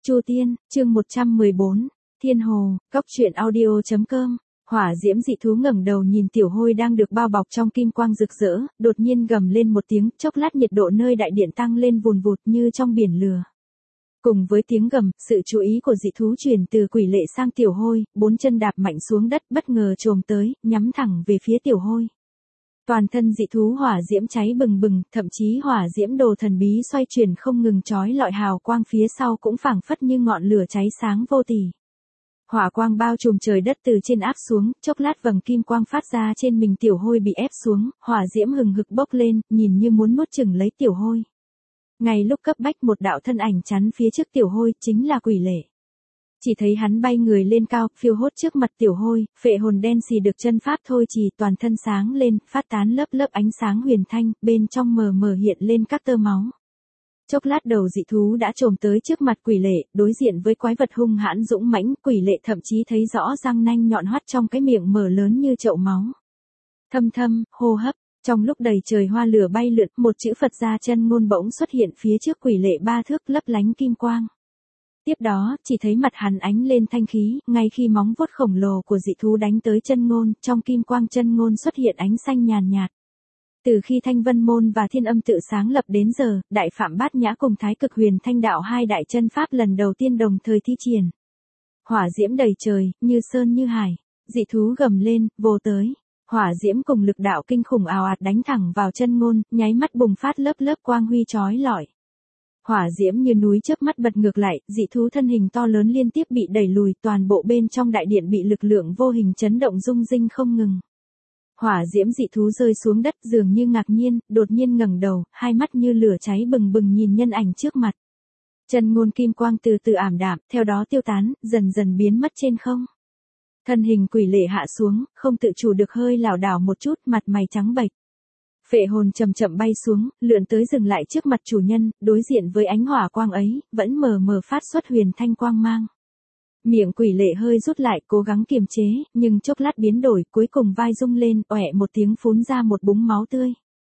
Chu Tiên, chương 114, Thiên Hồ, Cóc truyện audio.com. Hỏa diễm dị thú ngẩng đầu nhìn tiểu hôi đang được bao bọc trong kim quang rực rỡ, đột nhiên gầm lên một tiếng, chốc lát nhiệt độ nơi đại điện tăng lên vùn vụt như trong biển lửa. Cùng với tiếng gầm, sự chú ý của dị thú chuyển từ quỷ lệ sang tiểu hôi, bốn chân đạp mạnh xuống đất bất ngờ chồm tới, nhắm thẳng về phía tiểu hôi. Toàn thân dị thú hỏa diễm cháy bừng bừng, thậm chí hỏa diễm đồ thần bí xoay chuyển không ngừng chói lọi hào quang phía sau cũng phảng phất như ngọn lửa cháy sáng vô tỉ. Hỏa quang bao trùm trời đất từ trên áp xuống, chốc lát vầng kim quang phát ra trên mình tiểu hôi bị ép xuống, hỏa diễm hừng hực bốc lên, nhìn như muốn nuốt chửng lấy tiểu hôi. Ngay lúc cấp bách một đạo thân ảnh chắn phía trước tiểu hôi, chính là quỷ lệ. Chỉ thấy hắn bay người lên cao, phiêu hốt trước mặt tiểu hôi, phệ hồn đen xì được chân pháp thôi trì toàn thân sáng lên, phát tán lớp lớp ánh sáng huyền thanh, bên trong mờ mờ hiện lên các tơ máu. Chốc lát đầu dị thú đã chồm tới trước mặt quỷ lệ, đối diện với quái vật hung hãn dũng mãnh, quỷ lệ thậm chí thấy rõ răng nanh nhọn hoắt trong cái miệng mở lớn như chậu máu. Thâm thâm, hô hấp, trong lúc đầy trời hoa lửa bay lượn, một chữ Phật gia chân ngôn bỗng xuất hiện phía trước quỷ lệ 3 thước lấp lánh kim quang. Tiếp đó, chỉ thấy mặt hắn ánh lên thanh khí, ngay khi móng vuốt khổng lồ của dị thú đánh tới chân ngôn, trong kim quang chân ngôn xuất hiện ánh xanh nhàn nhạt. Từ khi Thanh Vân Môn và Thiên Âm tự sáng lập đến giờ, Đại Phạm Bát Nhã cùng Thái Cực Huyền Thanh Đạo hai đại chân pháp lần đầu tiên đồng thời thi triển. Hỏa diễm đầy trời, như sơn như hải, dị thú gầm lên, vô tới. Hỏa diễm cùng lực đạo kinh khủng ào ạt đánh thẳng vào chân ngôn, nháy mắt bùng phát lớp lớp quang huy chói lọi. Hỏa diễm như núi chớp mắt bật ngược lại, dị thú thân hình to lớn liên tiếp bị đẩy lùi, toàn bộ bên trong đại điện bị lực lượng vô hình chấn động rung rinh không ngừng. Hỏa diễm dị thú rơi xuống đất dường như ngạc nhiên, đột nhiên ngẩng đầu, hai mắt như lửa cháy bừng bừng nhìn nhân ảnh trước mặt. Chân ngôn kim quang từ từ ảm đạm, theo đó tiêu tán, dần dần biến mất trên không. Thân hình quỷ lệ hạ xuống, không tự chủ được hơi lảo đảo một chút, mặt mày trắng bệch. Phệ hồn chậm chậm bay xuống, lượn tới dừng lại trước mặt chủ nhân, đối diện với ánh hỏa quang ấy, vẫn mờ mờ phát xuất huyền thanh quang mang. Miệng quỷ lệ hơi rút lại, cố gắng kiềm chế, nhưng chốc lát biến đổi, cuối cùng vai rung lên, oẹ một tiếng phún ra một búng máu tươi.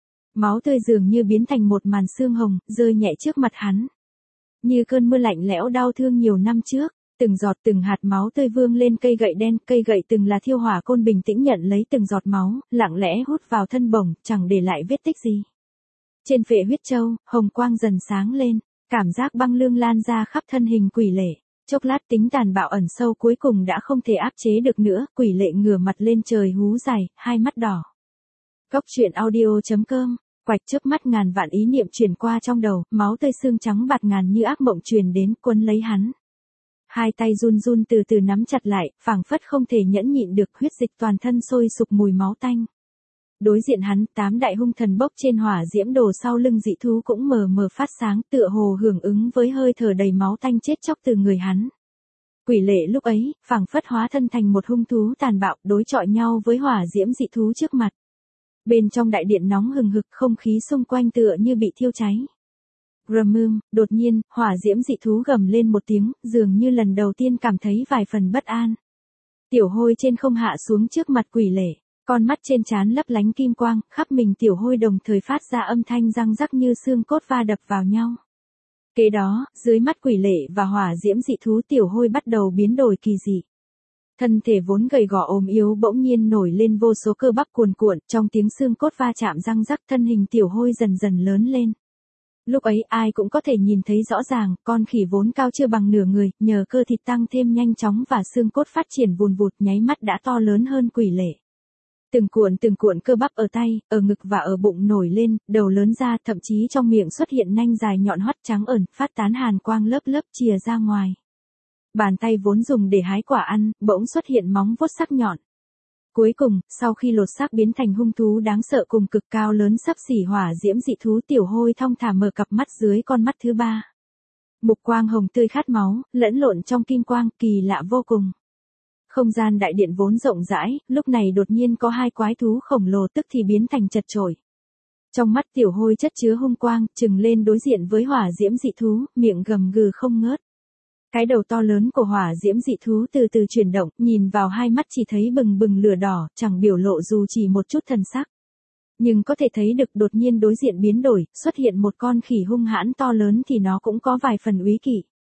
Máu tươi dường như biến thành một màn sương hồng, rơi nhẹ trước mặt hắn. Như cơn mưa lạnh lẽo đau thương nhiều năm trước, từng giọt từng hạt máu tươi vương lên cây gậy đen, cây gậy từng là thiêu hỏa côn bình tĩnh nhận lấy từng giọt máu, lặng lẽ hút vào thân bổng, chẳng để lại vết tích gì. Trên phệ huyết châu, hồng quang dần sáng lên, cảm giác băng lương lan ra khắp thân hình quỷ lệ. Chốc lát tính tàn bạo ẩn sâu cuối cùng đã không thể áp chế được nữa, quỷ lệ ngửa mặt lên trời hú dài, hai mắt đỏ. Cóc truyện audio.com, quạch chớp mắt ngàn vạn ý niệm truyền qua trong đầu, máu tươi xương trắng bạt ngàn như ác mộng truyền đến quấn lấy hắn. Hai tay run run từ từ nắm chặt lại, phảng phất không thể nhẫn nhịn được, huyết dịch toàn thân sôi sục mùi máu tanh. Đối diện hắn, 8 đại hung thần bốc trên hỏa diễm đồ sau lưng dị thú cũng mờ mờ phát sáng, tựa hồ hưởng ứng với hơi thở đầy máu tanh chết chóc từ người hắn. Quỷ lệ lúc ấy, phảng phất hóa thân thành một hung thú tàn bạo, đối chọi nhau với hỏa diễm dị thú trước mặt. Bên trong đại điện nóng hừng hực, không khí xung quanh tựa như bị thiêu cháy. Rầm, đột nhiên, hỏa diễm dị thú gầm lên một tiếng, dường như lần đầu tiên cảm thấy vài phần bất an. Tiểu hôi trên không hạ xuống trước mặt quỷ lệ. Con mắt trên trán lấp lánh kim quang, khắp mình tiểu hôi đồng thời phát ra âm thanh răng rắc như xương cốt va đập vào nhau. Kế đó, dưới mắt quỷ lệ và hỏa diễm dị thú tiểu hôi bắt đầu biến đổi kỳ dị. Thân thể vốn gầy gò ốm yếu bỗng nhiên nổi lên vô số cơ bắp cuồn cuộn, trong tiếng xương cốt va chạm răng rắc thân hình tiểu hôi dần dần lớn lên. Lúc ấy ai cũng có thể nhìn thấy rõ ràng, con khỉ vốn cao chưa bằng nửa người, nhờ cơ thịt tăng thêm nhanh chóng và xương cốt phát triển vùn vụt nháy mắt đã to lớn hơn quỷ lệ. Từng cuộn cơ bắp ở tay, ở ngực và ở bụng nổi lên, đầu lớn ra, thậm chí trong miệng xuất hiện nanh dài nhọn hoắt trắng ẩn, phát tán hàn quang lớp lớp chìa ra ngoài. Bàn tay vốn dùng để hái quả ăn, bỗng xuất hiện móng vuốt sắc nhọn. Cuối cùng, sau khi lột xác biến thành hung thú đáng sợ cùng cực cao lớn sắp xỉ hỏa diễm dị thú tiểu hôi thong thả mở cặp mắt dưới con mắt thứ ba. Mục quang hồng tươi khát máu, lẫn lộn trong kim quang, kỳ lạ vô cùng. Không gian đại điện vốn rộng rãi, lúc này đột nhiên có hai quái thú khổng lồ tức thì biến thành chật chội. Trong mắt tiểu hôi chất chứa hung quang, trừng lên đối diện với hỏa diễm dị thú, miệng gầm gừ không ngớt. Cái đầu to lớn của hỏa diễm dị thú từ từ chuyển động, nhìn vào hai mắt chỉ thấy bừng bừng lửa đỏ, chẳng biểu lộ dù chỉ một chút thần sắc. Nhưng có thể thấy được đột nhiên đối diện biến đổi, xuất hiện một con khỉ hung hãn to lớn thì nó cũng có vài phần úy kỵ.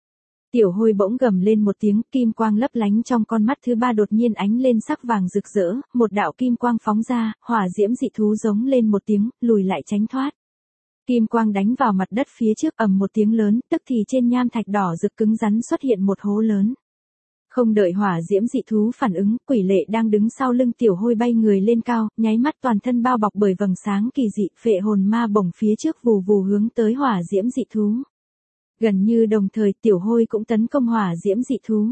Tiểu Hôi bỗng gầm lên một tiếng, kim quang lấp lánh trong con mắt thứ ba đột nhiên ánh lên sắc vàng rực rỡ, một đạo kim quang phóng ra, hỏa diễm dị thú giống lên một tiếng, lùi lại tránh thoát. Kim quang đánh vào mặt đất phía trước ầm một tiếng lớn, tức thì trên nham thạch đỏ rực cứng rắn xuất hiện một hố lớn. Không đợi hỏa diễm dị thú phản ứng, Quỷ Lệ đang đứng sau lưng Tiểu Hôi bay người lên cao, nháy mắt toàn thân bao bọc bởi vầng sáng kỳ dị, phệ hồn ma bổng phía trước vù vù hướng tới hỏa diễm dị thú. Gần như đồng thời Tiểu Hôi cũng tấn công hỏa diễm dị thú.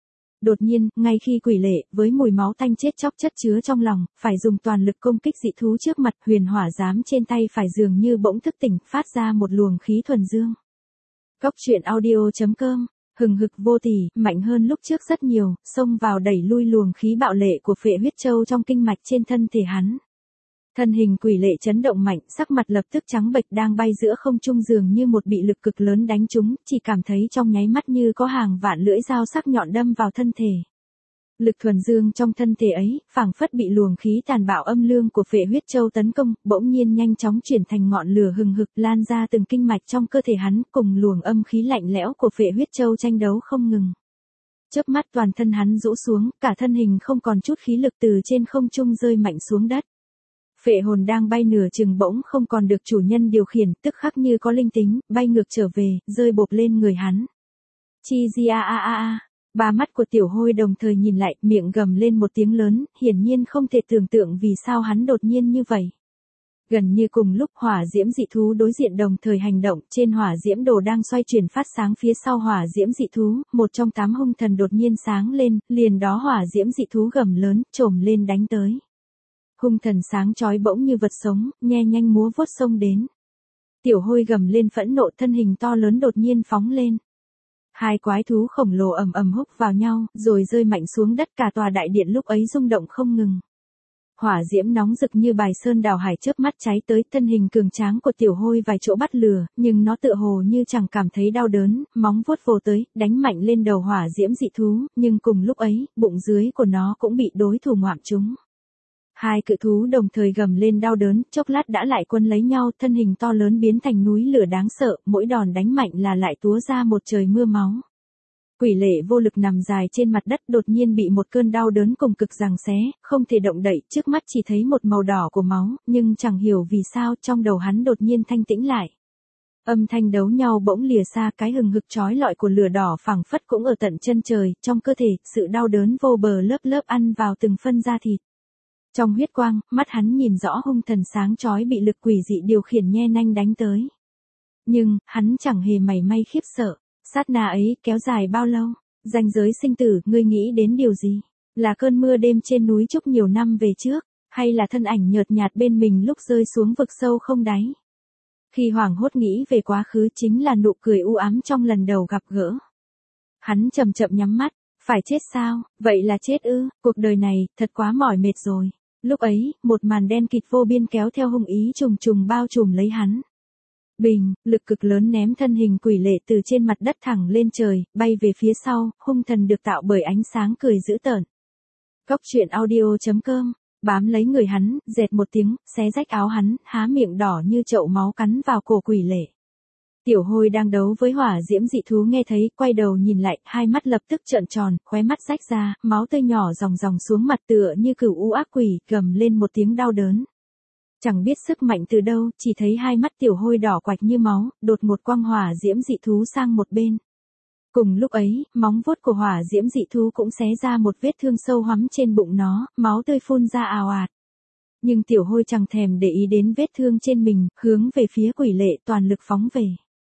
Đột nhiên, ngay khi Quỷ Lệ, với mùi máu tanh chết chóc chất chứa trong lòng, phải dùng toàn lực công kích dị thú trước mặt, huyền hỏa giám trên tay phải dường như bỗng thức tỉnh, phát ra một luồng khí thuần dương. Cốc truyện audio.com, hừng hực vô tỉ, mạnh hơn lúc trước rất nhiều, xông vào đẩy lui luồng khí bạo lệ của phệ huyết châu trong kinh mạch trên thân thể hắn. Thân hình Quỷ Lệ chấn động mạnh, sắc mặt lập tức trắng bệch, đang bay giữa không trung dường như một bị lực cực lớn đánh trúng, chỉ cảm thấy trong nháy mắt như có hàng vạn lưỡi dao sắc nhọn đâm vào thân thể. Lực thuần dương trong thân thể ấy, phảng phất bị luồng khí tàn bạo âm lương của phệ huyết châu tấn công, bỗng nhiên nhanh chóng chuyển thành ngọn lửa hừng hực lan ra từng kinh mạch trong cơ thể hắn, cùng luồng âm khí lạnh lẽo của phệ huyết châu tranh đấu không ngừng. Chớp mắt toàn thân hắn rũ xuống, cả thân hình không còn chút khí lực từ trên không trung rơi mạnh xuống đất. Phệ hồn đang bay nửa chừng bỗng không còn được chủ nhân điều khiển, tức khắc như có linh tính, bay ngược trở về, rơi bộp lên người hắn. Chi di a a a a. Ba mắt của Tiểu Hôi đồng thời nhìn lại, miệng gầm lên một tiếng lớn, hiển nhiên không thể tưởng tượng vì sao hắn đột nhiên như vậy. Gần như cùng lúc hỏa diễm dị thú đối diện đồng thời hành động, trên hỏa diễm đồ đang xoay chuyển phát sáng phía sau hỏa diễm dị thú, một trong 8 hung thần đột nhiên sáng lên, liền đó hỏa diễm dị thú gầm lớn, trồm lên đánh tới. Hung thần sáng chói bỗng như vật sống, nhe nhanh múa vuốt xông đến. Tiểu Hôi gầm lên phẫn nộ, thân hình to lớn đột nhiên phóng lên. Hai quái thú khổng lồ ầm ầm húc vào nhau, rồi rơi mạnh xuống đất, cả tòa đại điện lúc ấy rung động không ngừng. Hỏa diễm nóng rực như bài sơn đào hải chớp mắt cháy tới, thân hình cường tráng của Tiểu Hôi vài chỗ bắt lửa, nhưng nó tựa hồ như chẳng cảm thấy đau đớn, móng vuốt vồ tới, đánh mạnh lên đầu hỏa diễm dị thú, nhưng cùng lúc ấy, bụng dưới của nó cũng bị đối thủ ngoạm trúng. Hai cự thú đồng thời gầm lên đau đớn, chốc lát đã lại quân lấy nhau, thân hình to lớn biến thành núi lửa đáng sợ, mỗi đòn đánh mạnh là lại túa ra một trời mưa máu. Quỷ Lệ vô lực nằm dài trên mặt đất, đột nhiên bị một cơn đau đớn cùng cực giằng xé, không thể động đậy, trước mắt chỉ thấy một màu đỏ của máu, nhưng chẳng hiểu vì sao trong đầu hắn đột nhiên thanh tĩnh lại. Âm thanh đấu nhau bỗng lìa xa, cái hừng hực chói lọi của lửa đỏ phảng phất cũng ở tận chân trời, trong cơ thể, sự đau đớn vô bờ lớp lớp ăn vào từng phân da thịt. Trong huyết quang, mắt hắn nhìn rõ hung thần sáng chói bị lực quỷ dị điều khiển nhe nanh đánh tới. Nhưng, hắn chẳng hề mảy may khiếp sợ. Sát na ấy kéo dài bao lâu? Ranh giới sinh tử, ngươi nghĩ đến điều gì? Là cơn mưa đêm trên núi Trúc nhiều năm về trước? Hay là thân ảnh nhợt nhạt bên mình lúc rơi xuống vực sâu không đáy? Khi hoảng hốt nghĩ về quá khứ chính là nụ cười u ám trong lần đầu gặp gỡ. Hắn chậm chậm nhắm mắt. Phải chết sao? Vậy là chết ư? Cuộc đời này, thật quá mỏi mệt rồi. Lúc ấy, một màn đen kịt vô biên kéo theo hung ý trùng trùng bao trùm lấy hắn. Bình, lực cực lớn ném thân hình Quỷ Lệ từ trên mặt đất thẳng lên trời, bay về phía sau, hung thần được tạo bởi ánh sáng cười dữ tợn. Cốc truyện audio.com, bám lấy người hắn, dẹt một tiếng, xé rách áo hắn, há miệng đỏ như chậu máu cắn vào cổ Quỷ Lệ. Tiểu Hôi đang đấu với hỏa diễm dị thú nghe thấy, quay đầu nhìn lại, hai mắt lập tức trợn tròn, khóe mắt rách ra, máu tươi nhỏ ròng ròng xuống mặt tựa như cừu u ác quỷ, gầm lên một tiếng đau đớn. Chẳng biết sức mạnh từ đâu, chỉ thấy hai mắt Tiểu Hôi đỏ quạch như máu, đột một quang hỏa diễm dị thú sang một bên. Cùng lúc ấy, móng vuốt của hỏa diễm dị thú cũng xé ra một vết thương sâu hoắm trên bụng nó, máu tươi phun ra ào ạt. Nhưng Tiểu Hôi chẳng thèm để ý đến vết thương trên mình, hướng về phía Quỷ Lệ toàn lực phóng về.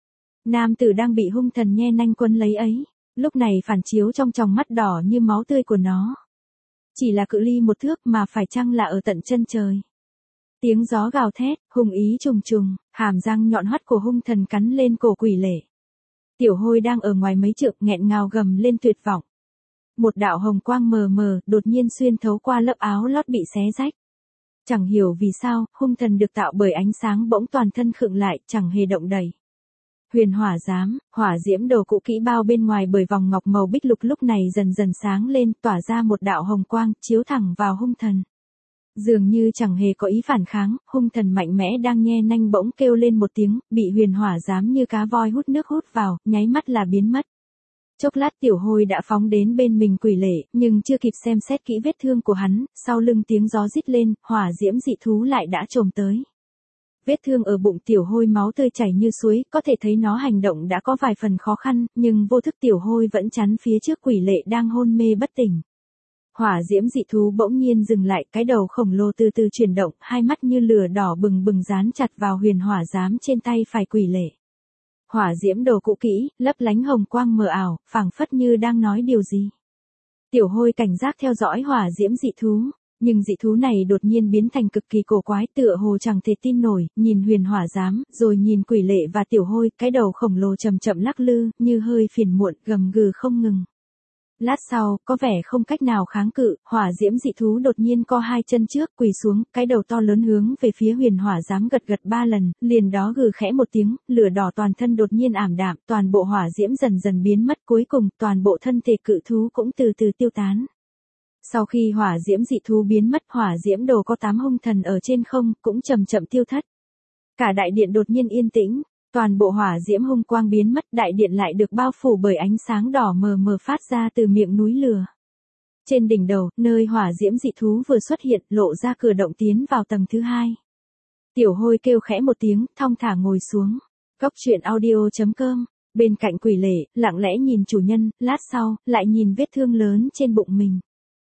Nam tử đang bị hung thần nhe nanh quấn lấy ấy, lúc này phản chiếu trong tròng mắt đỏ như máu tươi của nó. Chỉ là cự ly một thước mà phải chăng là ở tận chân trời. Tiếng gió gào thét, hung ý trùng trùng, hàm răng nhọn hoắt của hung thần cắn lên cổ Quỷ Lệ. Tiểu Hôi đang ở ngoài mấy trượng nghẹn ngào gầm lên tuyệt vọng. Một đạo hồng quang mờ mờ đột nhiên xuyên thấu qua lớp áo lót bị xé rách. Chẳng hiểu vì sao, hung thần được tạo bởi ánh sáng bỗng toàn thân khựng lại, chẳng hề động đậy. Huyền hỏa giám, hỏa diễm đồ cũ kỹ bao bên ngoài bởi vòng ngọc màu bích lục lúc này dần dần sáng lên, tỏa ra một đạo hồng quang, chiếu thẳng vào hung thần. Dường như chẳng hề có ý phản kháng, hung thần mạnh mẽ đang nhe nanh bỗng kêu lên một tiếng, bị huyền hỏa giám như cá voi hút nước hút vào, nháy mắt là biến mất. Chốc lát tiểu hôi đã phóng đến bên mình quỷ lệ, nhưng chưa kịp xem xét kỹ vết thương của hắn, sau lưng tiếng gió rít lên, hỏa diễm dị thú lại đã trồm tới. Vết thương ở bụng tiểu hôi máu tươi chảy như suối, có thể thấy nó hành động đã có vài phần khó khăn, nhưng vô thức tiểu hôi vẫn chắn phía trước quỷ lệ đang hôn mê bất tỉnh. Hỏa diễm dị thú bỗng nhiên dừng lại, cái đầu khổng lồ từ từ chuyển động, hai mắt như lửa đỏ bừng bừng dán chặt vào huyền hỏa giám trên tay phải quỷ lệ. Hỏa diễm đồ cũ kỹ, lấp lánh hồng quang mờ ảo, phảng phất như đang nói điều gì. Tiểu hôi cảnh giác theo dõi hỏa diễm dị thú, nhưng dị thú này đột nhiên biến thành cực kỳ cổ quái, tựa hồ chẳng thể tin nổi, nhìn huyền hỏa giám, rồi nhìn quỷ lệ và tiểu hôi, cái đầu khổng lồ chậm chậm lắc lư, như hơi phiền muộn, gầm gừ không ngừng. Lát sau, có vẻ không cách nào kháng cự, hỏa diễm dị thú đột nhiên co hai chân trước, quỳ xuống, cái đầu to lớn hướng về phía huyền hỏa giám gật gật 3 lần, liền đó gừ khẽ một tiếng, lửa đỏ toàn thân đột nhiên ảm đạm, toàn bộ hỏa diễm dần dần biến mất, cuối cùng, toàn bộ thân thể cự thú cũng từ từ tiêu tán. Sau khi hỏa diễm dị thú biến mất, hỏa diễm đồ có 8 hung thần ở trên không, cũng chậm chậm tiêu thất. Cả đại điện đột nhiên yên tĩnh. Toàn bộ hỏa diễm hung quang biến mất, đại điện lại được bao phủ bởi ánh sáng đỏ mờ mờ phát ra từ miệng núi lửa. Trên đỉnh đầu, nơi hỏa diễm dị thú vừa xuất hiện, lộ ra cửa động tiến vào tầng thứ 2. Tiểu hôi kêu khẽ một tiếng, thong thả ngồi xuống. Góc truyện audio.com, bên cạnh quỷ lệ, lặng lẽ nhìn chủ nhân, lát sau, lại nhìn vết thương lớn trên bụng mình.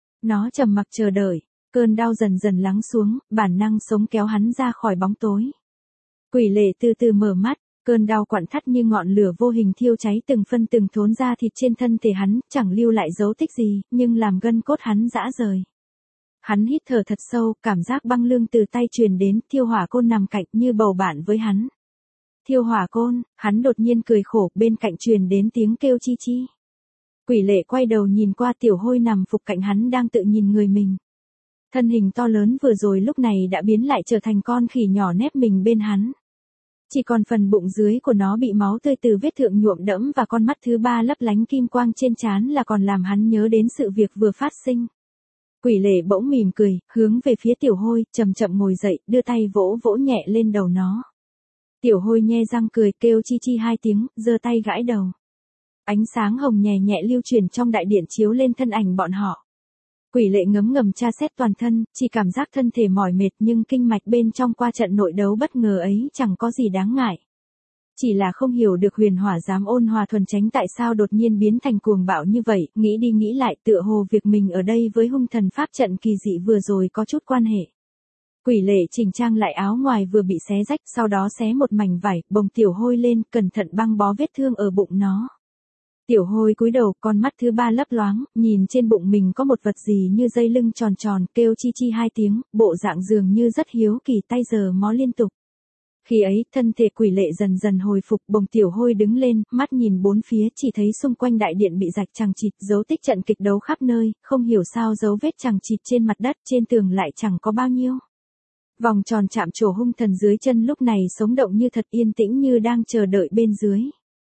Nó trầm mặc chờ đợi, cơn đau dần dần lắng xuống, bản năng sống kéo hắn ra khỏi bóng tối. Quỷ lệ từ từ mở mắt. Cơn đau quặn thắt như ngọn lửa vô hình thiêu cháy từng phân từng thốn ra thịt trên thân thể hắn, chẳng lưu lại dấu tích gì, nhưng làm gân cốt hắn rã rời. Hắn hít thở thật sâu, cảm giác băng lương từ tay truyền đến, thiêu hỏa côn nằm cạnh như bầu bạn với hắn. Thiêu hỏa côn, hắn đột nhiên cười khổ, bên cạnh truyền đến tiếng kêu chi chi. Quỷ lệ quay đầu nhìn qua tiểu hôi nằm phục cạnh hắn đang tự nhìn người mình. Thân hình to lớn vừa rồi lúc này đã biến lại trở thành con khỉ nhỏ nép mình bên hắn. Chỉ còn phần bụng dưới của nó bị máu tươi từ vết thương nhuộm đẫm và con mắt thứ 3 lấp lánh kim quang trên trán là còn làm hắn nhớ đến sự việc vừa phát sinh. Quỷ lệ bỗng mỉm cười, hướng về phía tiểu hôi, chậm chậm ngồi dậy, đưa tay vỗ vỗ nhẹ lên đầu nó. Tiểu hôi nhe răng cười, kêu chi chi 2 tiếng, giơ tay gãi đầu. Ánh sáng hồng nhẹ nhẹ lưu chuyển trong đại điện chiếu lên thân ảnh bọn họ. Quỷ lệ ngấm ngầm tra xét toàn thân, chỉ cảm giác thân thể mỏi mệt nhưng kinh mạch bên trong qua trận nội đấu bất ngờ ấy chẳng có gì đáng ngại. Chỉ là không hiểu được huyền hỏa giám ôn hòa thuần tránh tại sao đột nhiên biến thành cuồng bạo như vậy, nghĩ đi nghĩ lại tựa hồ việc mình ở đây với hung thần pháp trận kỳ dị vừa rồi có chút quan hệ. Quỷ lệ chỉnh trang lại áo ngoài vừa bị xé rách, sau đó xé một mảnh vải, bồng tiểu hôi lên, cẩn thận băng bó vết thương ở bụng nó. Tiểu hôi cúi đầu, con mắt thứ 3 lấp loáng, nhìn trên bụng mình có một vật gì như dây lưng tròn tròn, kêu chi chi 2 tiếng, bộ dạng dường như rất hiếu kỳ, tay giở mó liên tục. Khi ấy, thân thể quỷ lệ dần dần hồi phục, bồng tiểu hôi đứng lên, mắt nhìn bốn phía, chỉ thấy xung quanh đại điện bị rạch chằng chịt, dấu tích trận kịch đấu khắp nơi, không hiểu sao dấu vết chằng chịt trên mặt đất, trên tường lại chẳng có bao nhiêu. Vòng tròn chạm trổ hung thần dưới chân lúc này sống động như thật, yên tĩnh như đang chờ đợi bên dưới.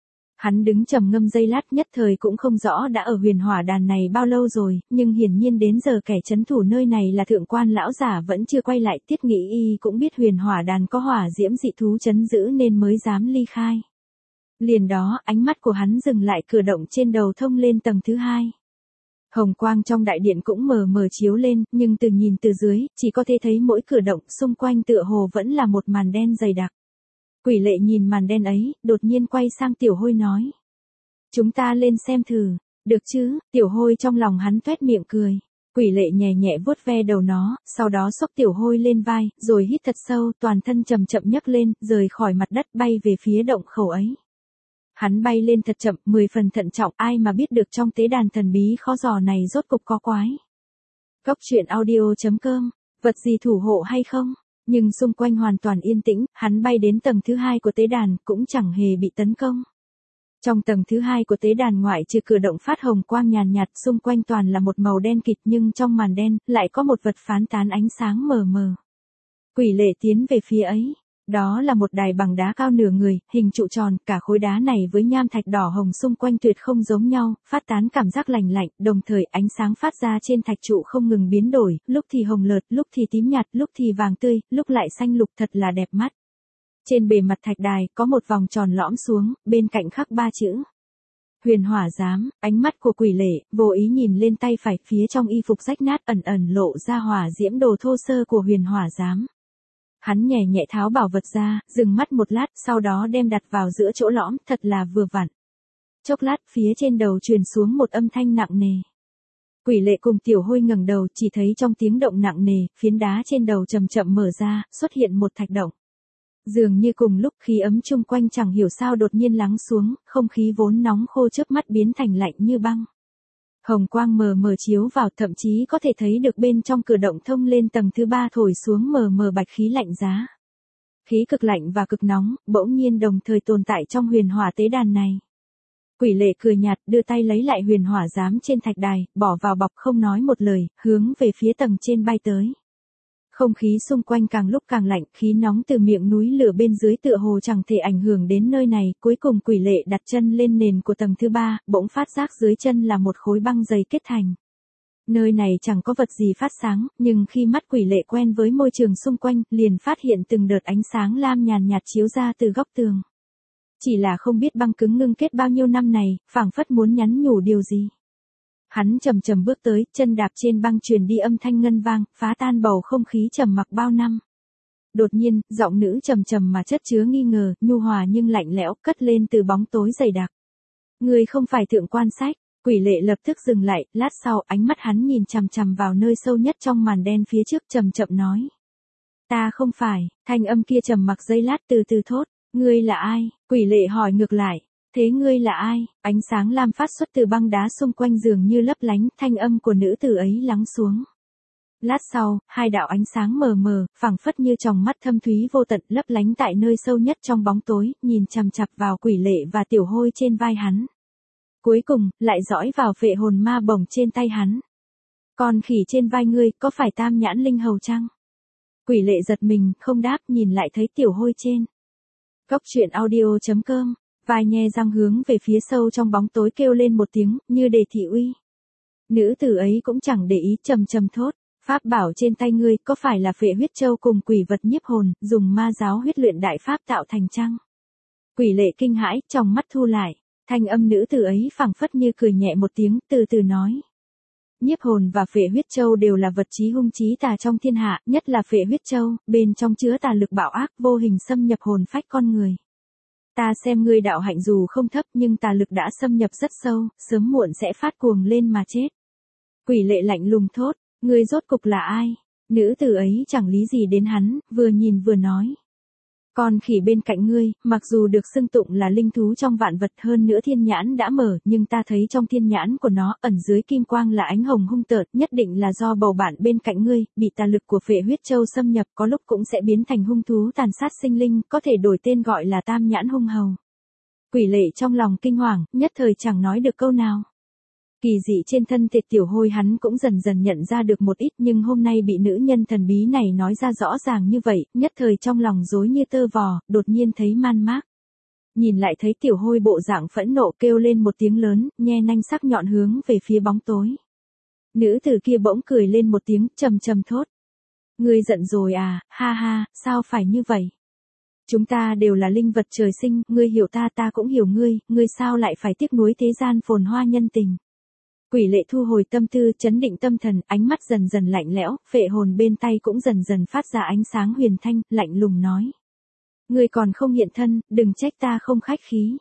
Hắn đứng trầm ngâm giây lát, nhất thời cũng không rõ đã ở huyền hỏa đàn này bao lâu rồi, nhưng hiển nhiên đến giờ kẻ trấn thủ nơi này là thượng quan lão giả vẫn chưa quay lại, Tiết Nghĩ Y cũng biết huyền hỏa đàn có hỏa diễm dị thú trấn giữ nên mới dám ly khai. Liền đó, ánh mắt của hắn dừng lại cửa động trên đầu thông lên tầng thứ 2. Hồng quang trong đại điện cũng mờ mờ chiếu lên, nhưng từ nhìn từ dưới, chỉ có thể thấy mỗi cửa động xung quanh tựa hồ vẫn là một màn đen dày đặc. Quỷ lệ nhìn màn đen ấy, đột nhiên quay sang tiểu hôi nói. Chúng ta lên xem thử, được chứ, tiểu hôi trong lòng hắn tuét miệng cười. Quỷ lệ nhẹ nhẹ vuốt ve đầu nó, sau đó xốc tiểu hôi lên vai, rồi hít thật sâu, toàn thân chậm chậm nhấc lên, rời khỏi mặt đất bay về phía động khẩu ấy. Hắn bay lên thật chậm, 10 phần thận trọng, ai mà biết được trong tế đàn thần bí khó dò này rốt cục có quái. Góc truyện audio.com, vật gì thủ hộ hay không? Nhưng xung quanh hoàn toàn yên tĩnh, hắn bay đến tầng thứ 2 của tế đàn, cũng chẳng hề bị tấn công. Trong tầng thứ 2 của tế đàn ngoại trừ cửa động phát hồng quang nhàn nhạt, xung quanh toàn là một màu đen kịt, nhưng trong màn đen, lại có một vật phán tán ánh sáng mờ mờ. Quỷ lệ tiến về phía ấy. Đó là một đài bằng đá cao nửa người, hình trụ tròn, cả khối đá này với nham thạch đỏ hồng xung quanh tuyệt không giống nhau, phát tán cảm giác lành lạnh, đồng thời ánh sáng phát ra trên thạch trụ không ngừng biến đổi, lúc thì hồng lợt, lúc thì tím nhạt, lúc thì vàng tươi, lúc lại xanh lục, thật là đẹp mắt. Trên bề mặt thạch đài, có một vòng tròn lõm xuống, bên cạnh khắc 3 chữ. Huyền hỏa giám, ánh mắt của quỷ lệ, vô ý nhìn lên tay phải phía trong y phục rách nát ẩn ẩn lộ ra hỏa diễm đồ thô sơ của huyền hỏa giám. Hắn nhẹ nhẹ tháo bảo vật ra, dừng mắt một lát, sau đó đem đặt vào giữa chỗ lõm, thật là vừa vặn. Chốc lát, phía trên đầu truyền xuống một âm thanh nặng nề. Quỷ lệ cùng tiểu hôi ngẩng đầu, chỉ thấy trong tiếng động nặng nề, phiến đá trên đầu chậm chậm mở ra, xuất hiện một thạch động. Dường như cùng lúc khí ấm chung quanh chẳng hiểu sao đột nhiên lắng xuống, không khí vốn nóng khô chớp mắt biến thành lạnh như băng. Hồng quang mờ mờ chiếu vào, thậm chí có thể thấy được bên trong cửa động thông lên tầng thứ 3 thổi xuống mờ mờ bạch khí lạnh giá. Khí cực lạnh và cực nóng, bỗng nhiên đồng thời tồn tại trong huyền hỏa tế đàn này. Quỷ lệ cười nhạt, đưa tay lấy lại huyền hỏa giám trên thạch đài, bỏ vào bọc không nói một lời, hướng về phía tầng trên bay tới. Không khí xung quanh càng lúc càng lạnh, khí nóng từ miệng núi lửa bên dưới tựa hồ chẳng thể ảnh hưởng đến nơi này, cuối cùng quỷ lệ đặt chân lên nền của tầng thứ 3, bỗng phát giác dưới chân là một khối băng dày kết thành. Nơi này chẳng có vật gì phát sáng, nhưng khi mắt quỷ lệ quen với môi trường xung quanh, liền phát hiện từng đợt ánh sáng lam nhàn nhạt chiếu ra từ góc tường. Chỉ là không biết băng cứng ngưng kết bao nhiêu năm này, phảng phất muốn nhắn nhủ điều gì. Hắn chậm chậm bước tới, chân đạp trên băng truyền đi âm thanh ngân vang, phá tan bầu không khí trầm mặc bao năm. Đột nhiên, giọng nữ trầm trầm mà chất chứa nghi ngờ, nhu hòa nhưng lạnh lẽo, cất lên từ bóng tối dày đặc. Người không phải thượng quan sách. Quỷ lệ lập tức dừng lại, lát sau ánh mắt hắn nhìn chằm chằm vào nơi sâu nhất trong màn đen phía trước, chậm chậm nói. Ta không phải. Thanh âm kia trầm mặc giây lát từ từ thốt. Ngươi là ai? Quỷ lệ hỏi ngược lại. Thế ngươi là ai? Ánh sáng lam phát xuất từ băng đá xung quanh dường như lấp lánh, thanh âm của nữ tử ấy lắng xuống. Lát sau, hai đạo ánh sáng mờ mờ, phảng phất như tròng mắt thâm thúy vô tận, lấp lánh tại nơi sâu nhất trong bóng tối, nhìn chằm chằm vào quỷ lệ và tiểu hôi trên vai hắn. Cuối cùng, lại dõi vào phệ hồn ma bổng trên tay hắn. Con khỉ trên vai ngươi, có phải tam nhãn linh hầu chăng? Quỷ lệ giật mình, không đáp, nhìn lại thấy tiểu hôi trên. Góc truyện audio.com, vai nhe răng hướng về phía sâu trong bóng tối kêu lên một tiếng, như đề thị uy. Nữ tử ấy cũng chẳng để ý, trầm trầm thốt. Pháp bảo trên tay ngươi, có phải là phệ huyết châu cùng quỷ vật nhiếp hồn, dùng ma giáo huyết luyện đại pháp tạo thành chăng? Quỷ lệ kinh hãi, trong mắt thu lại. Thanh âm nữ tử ấy phảng phất như cười nhẹ một tiếng, từ từ nói. Nhiếp hồn và phệ huyết châu đều là vật chí hung chí tà trong thiên hạ, nhất là phệ huyết châu, bên trong chứa tà lực bạo ác, vô hình xâm nhập hồn phách con người. Ta xem ngươi đạo hạnh dù không thấp nhưng tà lực đã xâm nhập rất sâu, sớm muộn sẽ phát cuồng lên mà chết. Quỷ lệ lạnh lùng thốt, ngươi rốt cục là ai? Nữ tử ấy chẳng lý gì đến hắn, vừa nhìn vừa nói. Con khỉ bên cạnh ngươi, mặc dù được xưng tụng là linh thú trong vạn vật hơn nữa thiên nhãn đã mở, nhưng ta thấy trong thiên nhãn của nó, ẩn dưới kim quang là ánh hồng hung tợn, nhất định là do bầu bạn bên cạnh ngươi, bị tà lực của phệ huyết châu xâm nhập, có lúc cũng sẽ biến thành hung thú tàn sát sinh linh, có thể đổi tên gọi là tam nhãn hung hầu. Quỷ lệ trong lòng kinh hoàng, nhất thời chẳng nói được câu nào. Kỳ dị trên thân thể tiểu hôi hắn cũng dần dần nhận ra được một ít, nhưng hôm nay bị nữ nhân thần bí này nói ra rõ ràng như vậy, nhất thời trong lòng rối như tơ vò, đột nhiên thấy man mác. Nhìn lại thấy tiểu hôi bộ dạng phẫn nộ kêu lên một tiếng lớn, nhe nanh sắc nhọn hướng về phía bóng tối. Nữ tử kia bỗng cười lên một tiếng, trầm trầm thốt. Ngươi giận rồi à, ha ha, sao phải như vậy? Chúng ta đều là linh vật trời sinh, ngươi hiểu ta, ta cũng hiểu ngươi sao lại phải tiếc nuối thế gian phồn hoa nhân tình? Quỷ lệ thu hồi tâm tư, chấn định tâm thần, ánh mắt dần dần lạnh lẽo, phệ hồn bên tay cũng dần dần phát ra ánh sáng huyền thanh, lạnh lùng nói. Ngươi còn không hiện thân, đừng trách ta không khách khí.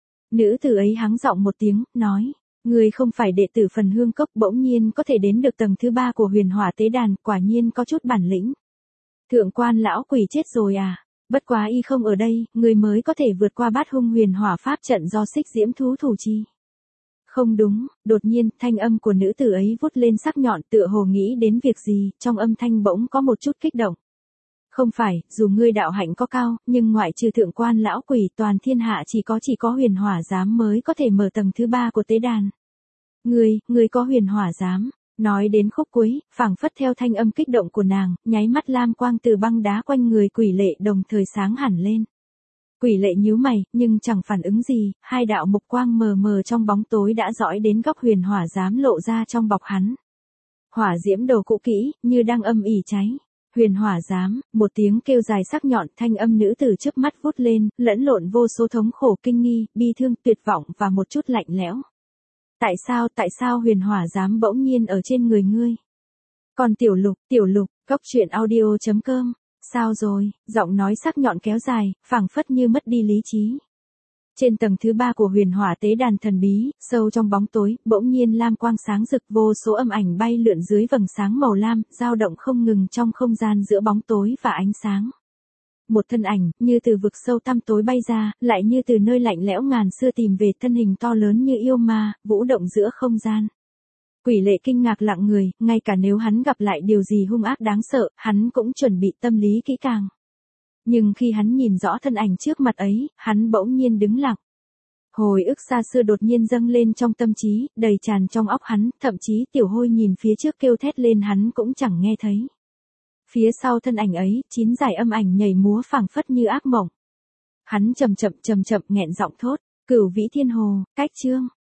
Nữ tử ấy hắng giọng một tiếng, nói. Ngươi không phải đệ tử Phần Hương Cốc, bỗng nhiên có thể đến được tầng thứ 3 của huyền hỏa tế đàn, quả nhiên có chút bản lĩnh. Thượng quan lão quỷ chết rồi à? Bất quá y không ở đây, ngươi mới có thể vượt qua bát hung huyền hỏa pháp trận do xích diễm thú thủ chi. Không đúng, đột nhiên, thanh âm của nữ tử ấy vút lên sắc nhọn, tựa hồ nghĩ đến việc gì, trong âm thanh bỗng có một chút kích động. Không phải, dù ngươi đạo hạnh có cao, nhưng ngoại trừ thượng quan lão quỷ, toàn thiên hạ chỉ có huyền hỏa giám mới có thể mở tầng thứ 3 của tế đàn. Ngươi có huyền hỏa giám. Nói đến khúc cuối, phảng phất theo thanh âm kích động của nàng, nháy mắt lam quang từ băng đá quanh người quỷ lệ đồng thời sáng hẳn lên. Quỷ lệ nhíu mày, nhưng chẳng phản ứng gì, hai đạo mục quang mờ mờ trong bóng tối đã dõi đến góc huyền hỏa giám lộ ra trong bọc hắn. Hỏa diễm đồ cũ kỹ, như đang âm ỉ cháy. Huyền hỏa giám, một tiếng kêu dài sắc nhọn, thanh âm nữ tử trước mắt vút lên, lẫn lộn vô số thống khổ kinh nghi, bi thương, tuyệt vọng và một chút lạnh lẽo. Tại sao huyền hỏa giám bỗng nhiên ở trên người ngươi? Còn tiểu lục, góc chuyện audio.com, sao rồi? Giọng nói sắc nhọn kéo dài, phảng phất như mất đi lý trí. Trên tầng thứ 3 của huyền hỏa tế đàn thần bí, sâu trong bóng tối, bỗng nhiên lam quang sáng rực, vô số âm ảnh bay lượn dưới vầng sáng màu lam, dao động không ngừng trong không gian giữa bóng tối và ánh sáng. Một thân ảnh, như từ vực sâu tăm tối bay ra, lại như từ nơi lạnh lẽo ngàn xưa tìm về, thân hình to lớn như yêu ma, vũ động giữa không gian. Quỷ Lệ kinh ngạc lặng người, ngay cả nếu hắn gặp lại điều gì hung ác đáng sợ, hắn cũng chuẩn bị tâm lý kỹ càng. Nhưng khi hắn nhìn rõ thân ảnh trước mặt ấy, hắn bỗng nhiên đứng lặng. Hồi ức xa xưa đột nhiên dâng lên trong tâm trí, đầy tràn trong óc hắn, thậm chí Tiểu Hôi nhìn phía trước kêu thét lên hắn cũng chẳng nghe thấy. Phía sau thân ảnh ấy, 9 dải âm ảnh nhảy múa phảng phất như ác mộng. Hắn chậm chậm nghẹn giọng thốt, Cửu Vĩ Thiên Hồ, cách chương.